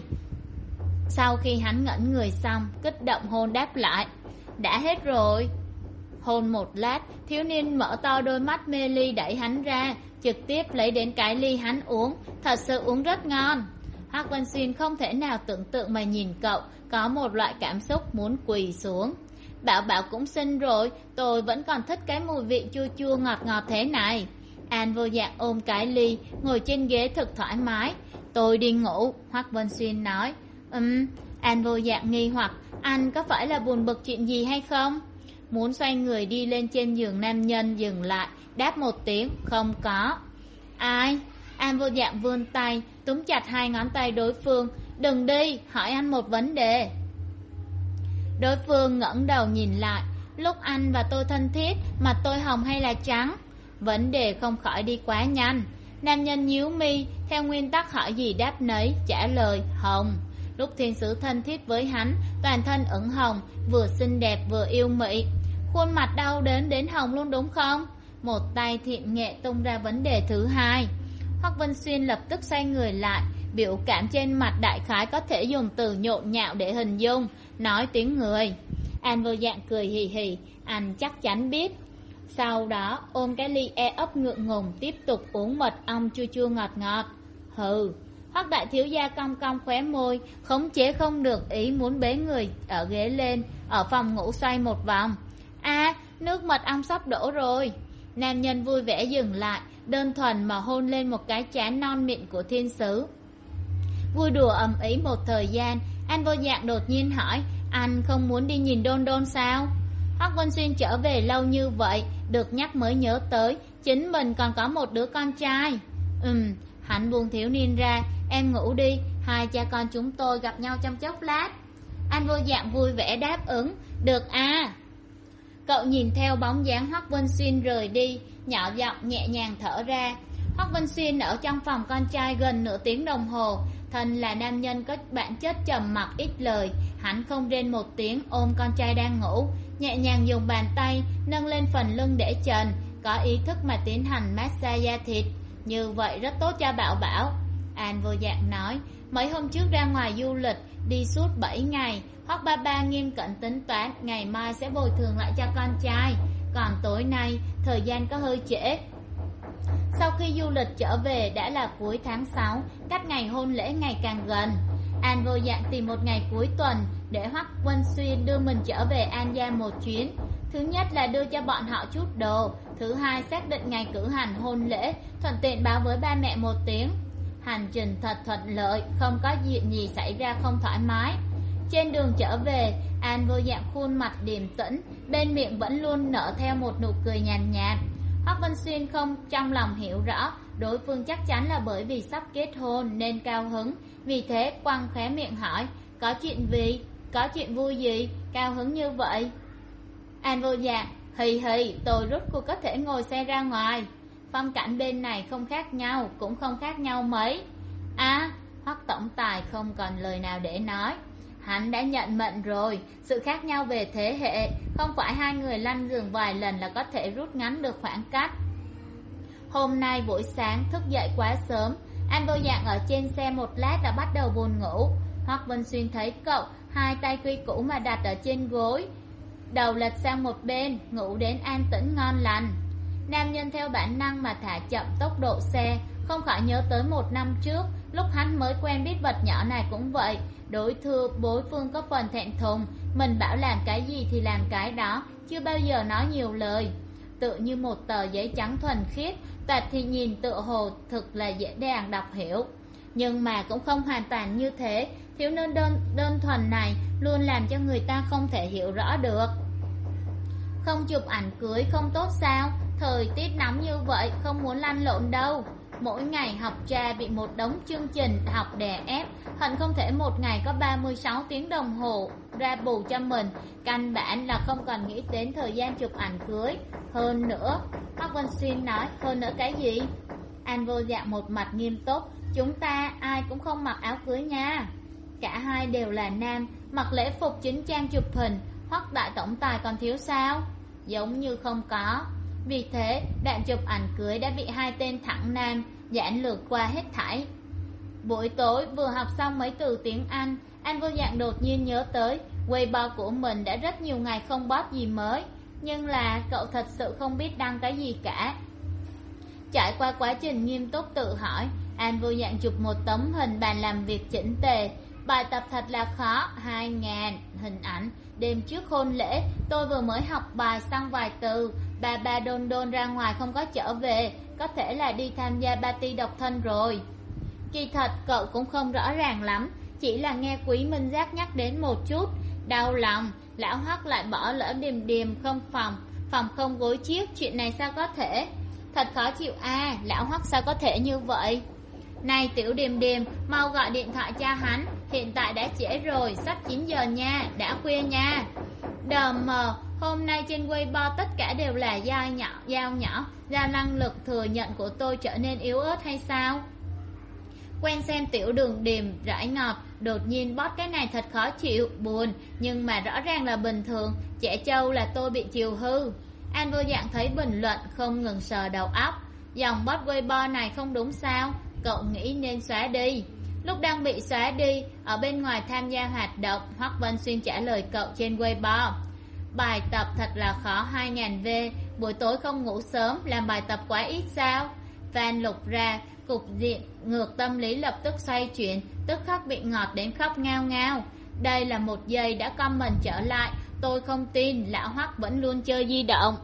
Speaker 1: Sau khi hắn ngẩn người xong, kích động hôn đáp lại. Đã hết rồi. Hôn một lát, thiếu niên mở to đôi mắt mê ly đẩy hắn ra, trực tiếp lấy đến cái ly hắn uống, thật sự uống rất ngon. Hoắc Vân Xuyên không thể nào tưởng tượng mà nhìn cậu, có một loại cảm xúc muốn quỳ xuống. Bảo Bảo cũng xinh rồi, tôi vẫn còn thích cái mùi vị chua chua ngọt ngọt thế này. An vô dạng ôm cái ly, ngồi trên ghế thật thoải mái. Tôi đi ngủ, Hoắc Vân Xuyên nói. Ừm, An vô dạng nghi hoặc, anh có phải là buồn bực chuyện gì hay không? Muốn xoay người đi lên trên giường nam nhân dừng lại, đáp một tiếng, không có. Ai? An vô dạng vươn tay, túm chặt hai ngón tay đối phương. Đừng đi, hỏi anh một vấn đề. Đối phương ngẩng đầu nhìn lại. Lúc anh và tôi thân thiết, mặt tôi hồng hay là trắng? Vấn đề không khỏi đi quá nhanh. Nam nhân nhíu mi, theo nguyên tắc hỏi gì đáp nấy, trả lời hồng. Lúc thiên sứ thân thiết với hắn, toàn thân ửng hồng, vừa xinh đẹp vừa yêu mị. Khuôn mặt đau đớn đến hồng luôn đúng không? Một tay thiện nghệ tung ra vấn đề thứ hai. Hoắc Vân Xuyên lập tức xoay người lại, biểu cảm trên mặt đại khái có thể dùng từ nhộn nhạo để hình dung, nói tiếng người. An vô dạng cười hì hì, anh chắc chắn biết. Sau đó ôm cái ly e ấp ngượng ngùng, tiếp tục uống mật ong chua chua ngọt ngọt. Hừ. Hoắc đại thiếu gia cong cong khóe môi, khống chế không được ý muốn bế người ở ghế lên, ở phòng ngủ xoay một vòng. A, nước mật ong sắp đổ rồi. Nam nhân vui vẻ dừng lại, đơn thuần mà hôn lên một cái trán non mịn của thiên sứ. Vui đùa ầm ĩ một thời gian, An vô dạng đột nhiên hỏi, anh không muốn đi nhìn Đôn Đôn sao? Hoắc Vân Xuyên trở về lâu như vậy, được nhắc mới nhớ tới, chính mình còn có một đứa con trai. Ừm, hắn buông thiếu niên ra, em ngủ đi, hai cha con chúng tôi gặp nhau trong chốc lát. An vô dạng vui vẻ đáp ứng, được à. Cậu nhìn theo bóng dáng Hoắc Vân Xuyên rời đi, nhỏ giọng nhẹ nhàng thở ra. Hoắc Vân Xuyên ở trong phòng con trai gần nửa tiếng đồng hồ, thân là nam nhân có bản chất trầm mặc ít lời, hắn không rên một tiếng ôm con trai đang ngủ, nhẹ nhàng dùng bàn tay nâng lên phần lưng để trần, có ý thức mà tiến hành massage da thịt, như vậy rất tốt cho Bảo Bảo. An vô dạng nói, mấy hôm trước ra ngoài du lịch, đi suốt bảy ngày, Hoắc ba ba nghiêm cẩn tính toán, ngày mai sẽ bồi thường lại cho con trai, còn tối nay thời gian có hơi trễ. Sau khi du lịch trở về đã là cuối tháng sáu, cách ngày hôn lễ ngày càng gần. An vô dạng tìm một ngày cuối tuần để Hoắc Vân Xuyên đưa mình trở về An gia một chuyến. Thứ nhất là đưa cho bọn họ chút đồ, thứ hai xác định ngày cử hành hôn lễ, thuận tiện báo với ba mẹ một tiếng. Hành trình thật thuận lợi, không có chuyện gì xảy ra không thoải mái. Trên đường trở về, An vô dạng khuôn mặt điềm tĩnh, bên miệng vẫn luôn nở theo một nụ cười nhàn nhạt, nhạt. Hoắc Vân Xuyên không trong lòng hiểu rõ, đối phương chắc chắn là bởi vì sắp kết hôn nên cao hứng, vì thế quăng khóe miệng hỏi, có chuyện gì, có chuyện vui gì, cao hứng như vậy? An vô dạng, hì hì, tôi rút cuộc có thể ngồi xe ra ngoài. Phong cảnh bên này không khác nhau, cũng không khác nhau mấy. À, Hoắc tổng tài không còn lời nào để nói. Hắn đã nhận mệnh rồi, sự khác nhau về thế hệ, không phải hai người lăn giường vài lần là có thể rút ngắn được khoảng cách. Hôm nay buổi sáng thức dậy quá sớm, An Vô Dạng ở trên xe một lát đã bắt đầu buồn ngủ. Hoắc Vân Xuyên thấy cậu, hai tay quy củ mà đặt ở trên gối, đầu lật sang một bên, ngủ đến an tĩnh ngon lành. Nam nhân theo bản năng mà thả chậm tốc độ xe, không khỏi nhớ tới một năm trước, lúc hắn mới quen biết vật nhỏ này cũng vậy. Đối thư đối phương có phần thẹn thùng, mình bảo làm cái gì thì làm cái đó, chưa bao giờ nói nhiều lời. Tựa như một tờ giấy trắng thuần khiết, tạch thì nhìn tựa hồ thực là dễ dàng đọc hiểu. Nhưng mà cũng không hoàn toàn như thế, thiếu niên đơn, đơn thuần này luôn làm cho người ta không thể hiểu rõ được. Không chụp ảnh cưới không tốt sao? Thời tiết nóng như vậy không muốn lăn lộn đâu. Mỗi ngày học trà bị một đống chương trình học đè ép, hận không thể một ngày có ba mươi sáu tiếng đồng hồ ra bù cho mình, căn bản là không còn nghĩ đến thời gian chụp ảnh cưới. Hơn nữa, Hoắc Vân Xuyên nói, hơn nữa cái gì? An Vô Dạng một mặt nghiêm túc, chúng ta ai cũng không mặc áo cưới nha. Cả hai đều là nam, mặc lễ phục chính trang chụp hình, Hoắc đại tổng tài còn thiếu sao? Giống như không có. Vì thế, đoạn chụp ảnh cưới đã bị hai tên thẳng nam giản lược qua hết thảy. Buổi tối vừa học xong mấy từ tiếng Anh, An Vô Dạng đột nhiên nhớ tới Weibo của mình đã rất nhiều ngày không post gì mới, nhưng là cậu thật sự không biết đăng cái gì cả. Trải qua quá trình nghiêm túc tự hỏi, An Vô Dạng chụp một tấm hình bàn làm việc chỉnh tề. Bài tập thật là khó, hai ngàn hình ảnh. Đêm trước hôn lễ, tôi vừa mới học bài xong vài từ. Bà bà đôn đôn ra ngoài không có trở về, có thể là đi tham gia party độc thân rồi. Kỳ thật cậu cũng không rõ ràng lắm, chỉ là nghe Quý Minh Giác nhắc đến một chút, đau lòng. Lão Hoắc lại bỏ lỡ Điềm Điềm không phòng, phòng không gối chiếc, chuyện này sao có thể? Thật khó chịu à, lão Hoắc sao có thể như vậy? Này Tiểu Điềm Điềm, mau gọi điện thoại cho hắn, hiện tại đã trễ rồi, sắp chín giờ nha, đã khuya nha. Đờ mờ, hôm nay trên Weibo tất cả đều là dao nhỏ, dao nhỏ, do năng lực thừa nhận của tôi trở nên yếu ớt hay sao? Quen xem Tiểu Đường Điềm rãi ngọt, đột nhiên bót cái này thật khó chịu, buồn, nhưng mà rõ ràng là bình thường, trẻ trâu là tôi bị chiều hư. An Vô Dạng thấy bình luận không ngừng sờ đầu óc, dòng bot Weibo này không đúng sao? Cậu nghĩ nên xóa đi. Lúc đang bị xóa đi, ở bên ngoài tham gia hoạt động, Hoắc Vân Xuyên trả lời cậu trên Weibo. Bài tập thật là khó hai nghìn V, buổi tối không ngủ sớm, làm bài tập quá ít sao? Fan lục ra, cục diện ngược tâm lý lập tức xoay chuyển, tức khắc bị ngọt đến khóc ngao ngao. Đây là một giây đã comment trở lại, tôi không tin lão Hoắc vẫn luôn chơi di động.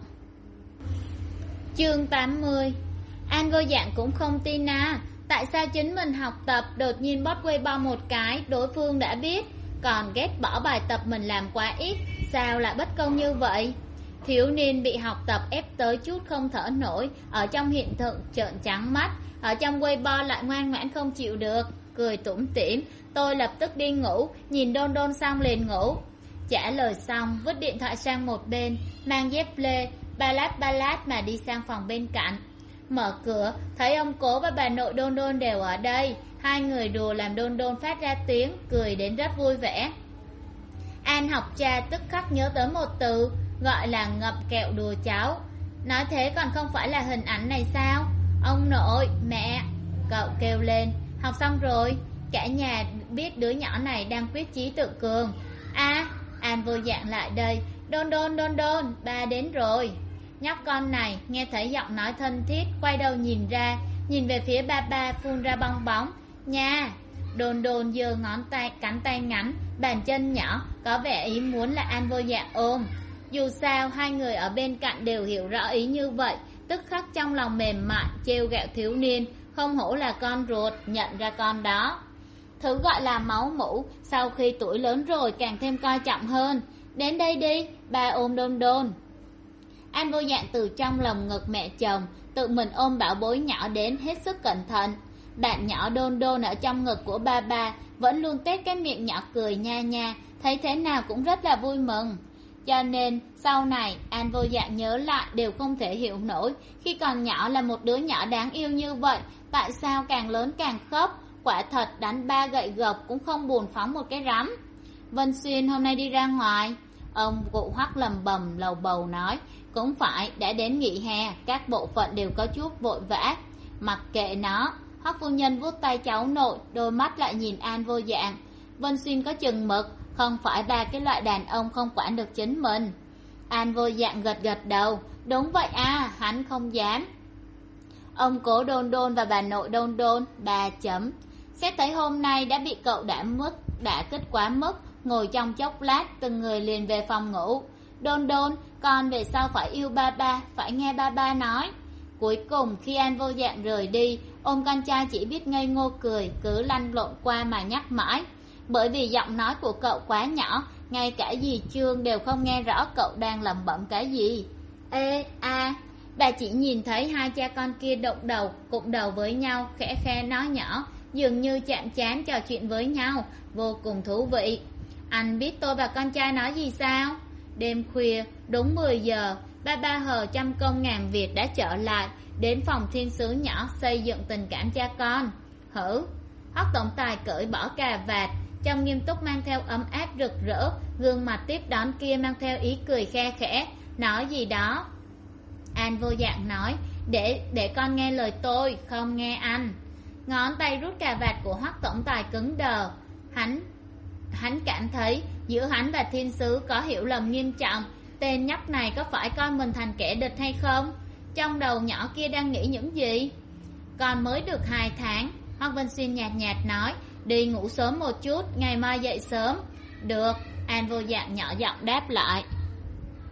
Speaker 1: Chương tám mươi. An Vô Dạng cũng không tin à, tại sao chính mình học tập đột nhiên bot Weibo một cái, đối phương đã biết, còn ghét bỏ bài tập mình làm quá ít, sao lại bất công như vậy? Thiếu niên bị học tập ép tới chút không thở nổi, ở trong hiện thực trợn trắng mắt, ở trong Weibo lại ngoan ngoãn không chịu được, cười tủm tỉm, tôi lập tức đi ngủ, nhìn đôn đôn xong liền ngủ. Trả lời xong, vứt điện thoại sang một bên, mang dép lê, ba lát ba lát mà đi sang phòng bên cạnh. Mở cửa, thấy ông cố và bà nội đôn đôn đều ở đây, hai người đùa làm đôn đôn phát ra tiếng, cười đến rất vui vẻ. An học cha tức khắc nhớ tới một từ, gọi là ngậm kẹo đùa cháu. Nói thế còn không phải là hình ảnh này sao? Ông nội, mẹ, cậu kêu lên, học xong rồi. Cả nhà biết đứa nhỏ này đang quyết chí tự cường. À, An Vô Dạng lại đây, đôn đôn đôn đôn, ba đến rồi. Nhóc con này nghe thấy giọng nói thân thiết, quay đầu nhìn ra, nhìn về phía ba ba phun ra bong bóng. Nha, đồn đồn giơ ngón tay, cánh tay ngắn, bàn chân nhỏ, có vẻ ý muốn là An Vô Dạng ôm. Dù sao hai người ở bên cạnh đều hiểu rõ ý như vậy, tức khắc trong lòng mềm mại, trêu ghẹo thiếu niên, không hổ là con ruột, nhận ra con đó. Thứ gọi là máu mủ, sau khi tuổi lớn rồi càng thêm coi trọng hơn. Đến đây đi, ba ôm đôn đôn. An Vô Dạng từ trong lồng ngực mẹ chồng, tự mình ôm bảo bối nhỏ đến hết sức cẩn thận. Bạn nhỏ đôn đôn ở trong ngực của ba ba vẫn luôn tét cái miệng nhỏ cười nha nha, thấy thế nào cũng rất là vui mừng. Cho nên sau này An Vô Dạng nhớ lại đều không thể hiểu nổi, khi còn nhỏ là một đứa nhỏ đáng yêu như vậy, tại sao càng lớn càng khóc, quả thật đánh ba gậy gộc cũng không buồn phóng một cái rắm. Vân Xuyên hôm nay đi ra ngoài, ông cụ Hoắc lầm bầm lầu bầu nói, cũng phải, đã đến nghỉ hè, các bộ phận đều có chút vội vã. Mặc kệ nó, Hoắc phu nhân vuốt tay cháu nội, đôi mắt lại nhìn An Vô Dạng. Vân Xuyên có chừng mực, không phải ba cái loại đàn ông không quản được chính mình. An Vô Dạng gật gật đầu. Đúng vậy à, hắn không dám. Ông cố Đôn Đôn và bà nội Đôn Đôn ba chấm. Xét thấy hôm nay đã bị cậu đã mức đã kích quá mức, ngồi trong chốc lát từng người liền về phòng ngủ. Đôn Đôn, con về sau phải yêu ba ba, phải nghe ba ba nói. Cuối cùng khi An Vô Dạng rời đi, ôm con trai chỉ biết ngây ngô cười, cứ lăn lộn qua mà nhắc mãi. Bởi vì giọng nói của cậu quá nhỏ, ngay cả dì Trương đều không nghe rõ cậu đang lẩm bẩm cái gì. Ê, a, bà chỉ nhìn thấy hai cha con kia động đầu, cụm đầu với nhau, khẽ khẽ nói nhỏ, dường như chạm trán trò chuyện với nhau, vô cùng thú vị. Anh biết tôi và con trai nói gì sao? Đêm khuya, đúng mười giờ, ba ba hờ trăm công ngàn việc đã trở lại, đến phòng thiên sứ nhỏ xây dựng tình cảm cha con. Hử? Hoắc tổng tài cởi bỏ cà vạt, trong nghiêm túc mang theo ấm áp rực rỡ, gương mặt tiếp đón kia mang theo ý cười khe khẽ, nói gì đó. An Vô Dạng nói, để để con nghe lời tôi, không nghe anh. Ngón tay rút cà vạt của Hoắc tổng tài cứng đờ. Hắn hắn cảm thấy giữa hắn và thiên sứ có hiểu lầm nghiêm trọng. Tên nhóc này có phải coi mình thành kẻ địch hay không? Trong đầu nhỏ kia đang nghĩ những gì? Con mới được hai tháng, Hoắc Vân Xuyên nhạt nhạt nói, đi ngủ sớm một chút, ngày mai dậy sớm. Được, An Vô Dạng nhỏ giọng đáp lại.